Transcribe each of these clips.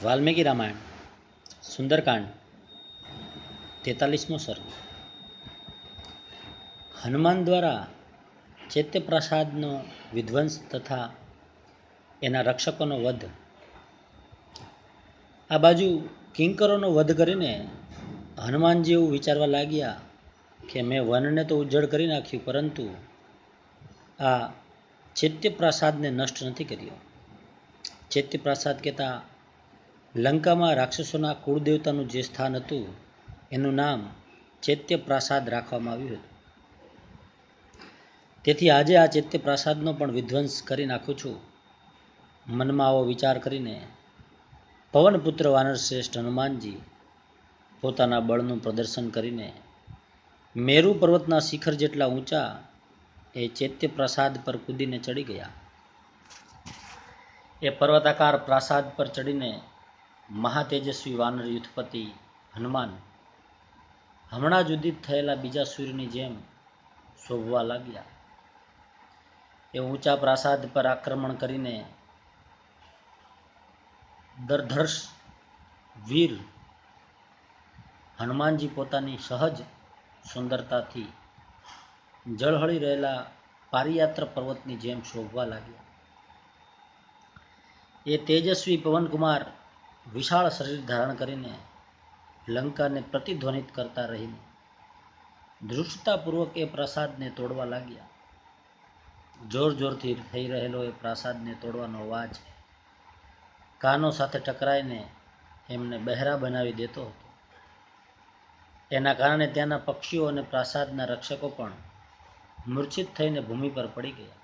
વાલ્મીકી રામાયણ સુંદરકાંડ 43મો સર્ગ. હનુમાન દ્વારા ચૈત્યપ્રાસાદનો વિધ્વંસ તથા એના રક્ષકોનો વધ. આ બાજુ કિંકરોનો વધ કરીને હનુમાનજી એવું વિચારવા લાગ્યા કે મેં વનને તો ઉજ્જડ કરી નાખ્યું, પરંતુ આ ચૈત્યપ્રાસાદને નષ્ટ નથી કર્યો. ચૈત્યપ્રાસાદ કહેતા લંકામાં રાક્ષસોના કુળદેવતાનું જે સ્થાન હતું એનું નામ ચૈત્યપ્રાસાદ રાખવામાં આવ્યું હતું. તેથી આજે આ ચૈત્યપ્રાસાદનો પણ વિધ્વંસ કરી નાખું છું. મનમાં આવો વિચાર કરીને પવનપુત્ર વાનર શ્રેષ્ઠ હનુમાનજી પોતાના બળનું પ્રદર્શન કરીને મેરુ પર્વતના શિખર જેટલા ઊંચા એ ચૈત્યપ્રાસાદ પર કૂદીને ચડી ગયા. એ પર્વતાકાર પ્રાસાદ પર ચડીને મહાતેજસ્વી વાનર યુથપતિ હનુમાન હમણાં જ ઉદિત થયેલા બીજા સૂર્યની જેમ શોભવા લાગ્યા. એ ઊંચા પ્રાસાદ પર આક્રમણ કરીને દરધર્ષ વીર હનુમાનજી પોતાની સહજ સુંદરતાથી ઝળહળી રહેલા પારિયાત્ર પર્વતની જેમ શોભવા લાગ્યા. એ તેજસ્વી પવનકુમાર વિશાળ શરીર ધારણ કરીને લંકાને પ્રતિધ્વનિત કરતા રહીને ધૃષ્ટતાપૂર્વક એ પ્રાસાદને તોડવા લાગ્યા. જોર જોરથી થઈ રહેલો એ પ્રાસાદને તોડવાનો અવાજ કાનો સાથે ટકરાઈને એમને બહેરા બનાવી દેતો હતો. એના કારણે ત્યાંના પક્ષીઓ અને પ્રાસાદના રક્ષકો પણ મૂર્છિત થઈને ભૂમિ પર પડી ગયા.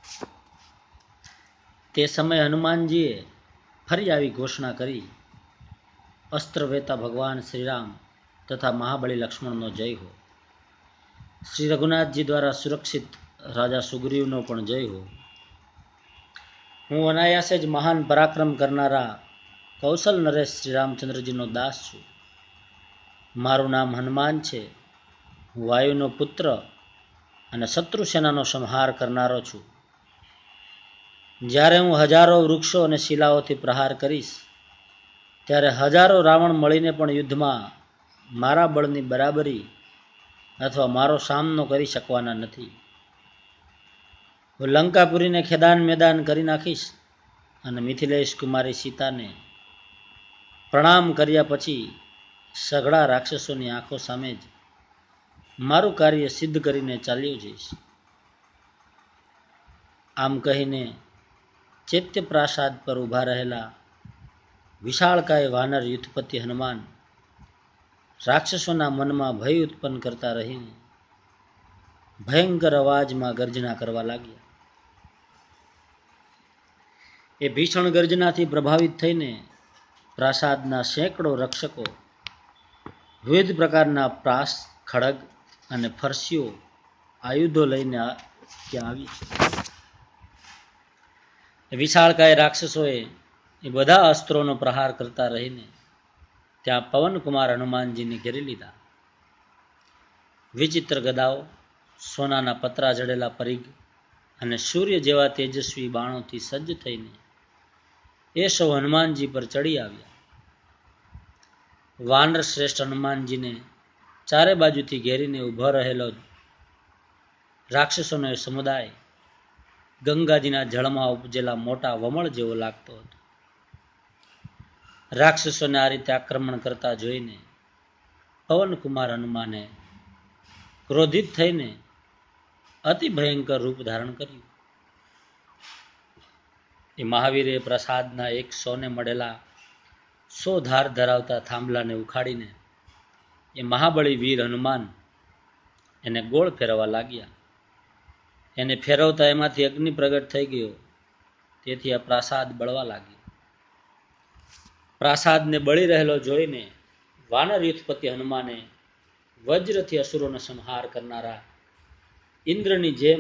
તે સમયે હનુમાનજીએ ફરી આવી ઘોષણા કરી, અસ્ત્ર વેતા ભગવાન શ્રીરામ તથા મહાબળી લક્ષ્મણનો જય હો. શ્રી રઘુનાથજી દ્વારા સુરક્ષિત રાજા સુગ્રીવનો પણ જય હો. હું અનાયાસે જ મહાન પરાક્રમ કરનારા કૌશલ નરેશ શ્રી રામચંદ્રજીનો દાસ છું. મારું નામ હનુમાન છે. હું વાયુનો પુત્ર અને શત્રુ સેનાનો સંહાર કરનારો છું. જ્યારે હું હજારો વૃક્ષો અને શિલાઓથી પ્રહાર કરીશ ત્યારે હજારો રાવણ મળીને પણ યુદ્ધમાં મારા બળની બરાબરી અથવા મારો સામનો કરી શકવાના નથી. હું લંકાપુરીને ખેદાન મેદાન કરી નાખીશ અને મિથિલેશ કુમારી સીતાને પ્રણામ કર્યા પછી સઘળા રાક્ષસોની આંખો સામે જ મારું કાર્ય સિદ્ધ કરીને ચાલ્યો જઈશ. આમ કહીને ચૈત્યપ્રાસાદ પર ઊભા રહેલા વિશાળકાય વાનર યુથપતિ હનુમાન રાક્ષસોના મનમાં ભય ઉત્પન્ન કરતા રહીને ભયંકર અવાજમાં ગર્જના કરવા લાગ્યા. એ ભીષણ ગર્જનાથી પ્રભાવિત થઈને પ્રાસાદના સેંકડો રક્ષકો વિવિધ પ્રકારના પ્રાસ, ખડગ અને ફરસીઓ આયુધો લઈને ત્યાં આવી. વિશાળકાય રાક્ષસોએ એ બધા અસ્ત્રોનો પ્રહાર કરતા રહીને ત્યાં પવનકુમાર હનુમાનજીને ઘેરી લીધા. વિચિત્ર ગદાઓ, સોનાના પતરા જડેલા પરિઘ અને સૂર્ય જેવા તેજસ્વી બાણોથી સજ્જ થઈને એ સૌ હનુમાનજી પર ચડી આવ્યા. વાનર શ્રેષ્ઠ હનુમાનજીને ચારે બાજુથી ઘેરીને ઊભો રહેલો રાક્ષસોનો એ સમુદાય ગંગાજીના જળમાં ઉપજેલા મોટા વમળ જેવો લાગતો હતો. રાક્ષસોને આ રીતે આક્રમણ કરતા જોઈને પવનકુમાર હનુમાને ક્રોધિત થઈને અતિ ભયંકર રૂપ ધારણ કર્યું. એ મહાવીરે પ્રસાદના 100 મળેલા 100 ધાર ધરાવતા થાંભલાને ઉખાડીને એ મહાબળી વીર હનુમાન એને ગોળ ફેરવવા લાગ્યા. એને ફેરવતા એમાંથી અગ્નિ પ્રગટ થઈ ગયો. તેથી આ પ્રાસાદ બળવા લાગ્યો. પ્રાસાદને બળી રહેલો જોઈને વાનર યુથપતિ હનુમાને વજ્રથી અસુરોનો સંહાર કરનારા ઇન્દ્રની જેમ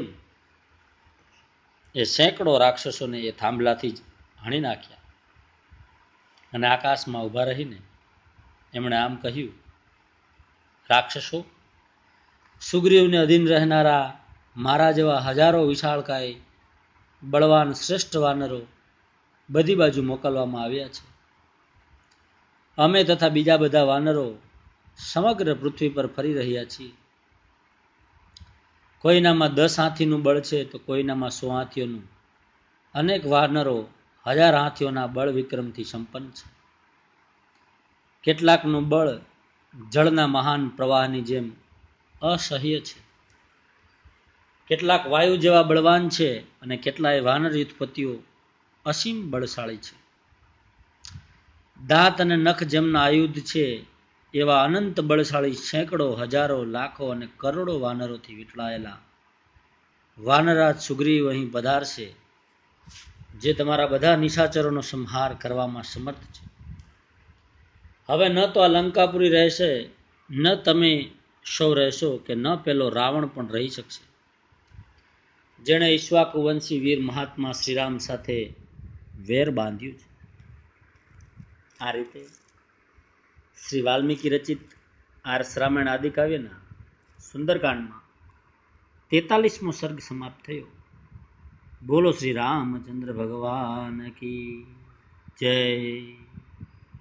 એ સેંકડો રાક્ષસોને એ થાંભલાથી જ હણી નાખ્યા. અને આકાશમાં ઊભા રહીને એમણે આમ કહ્યું, રાક્ષસો, સુગ્રીવને અધીન રહેનારા મારા જેવા હજારો વિશાળકાય બળવાન શ્રેષ્ઠ વાનરો બધી બાજુ મોકલવામાં આવ્યા છે. અમે તથા બીજા બધા વાનરો સમગ્ર પૃથ્વી પર ફરી રહ્યા છીએ. કોઈનામાં 10 હાથીનું બળ છે તો કોઈનામાં 100 હાથીઓનું. અનેક વાનરો 1000 હાથીઓના બળ વિક્રમથી સંપન્ન છે. કેટલાકનું બળ જળના મહાન પ્રવાહની જેમ અસહ્ય છે. કેટલાક વાયુ જેવા બળવાન છે અને કેટલાય વાનર યુથપતિઓ અસીમ બળશાળી છે. દાંત અને નખ જેમના આયુધ છે એવા અનંત બળશાળી સેંકડો, હજારો, લાખો અને કરોડો વાનરોથી વીંટળાયેલા વાનરાજ સુગ્રીવ અહીં પધારશે, જે તમારા બધા નિશાચરોનો સંહાર કરવામાં સમર્થ છે. હવે ન તો આ લંકાપુરી રહેશે, ન તમે સૌ રહેશો, કે ન પેલો રાવણ પણ રહી શકશે, જેણે ઈક્ષ્વાકુ વંશી વીર મહાત્મા શ્રીરામ સાથે વેર બાંધ્યું છે. આ રીતે શ્રી વાલ્મીકી રચિત આર્ષ રામાયણ આદિકાવ્યના સુંદરકાંડમાં 43મો સર્ગ સમાપ્ત થયો. બોલો શ્રી રામચંદ્ર ભગવાન કી જય.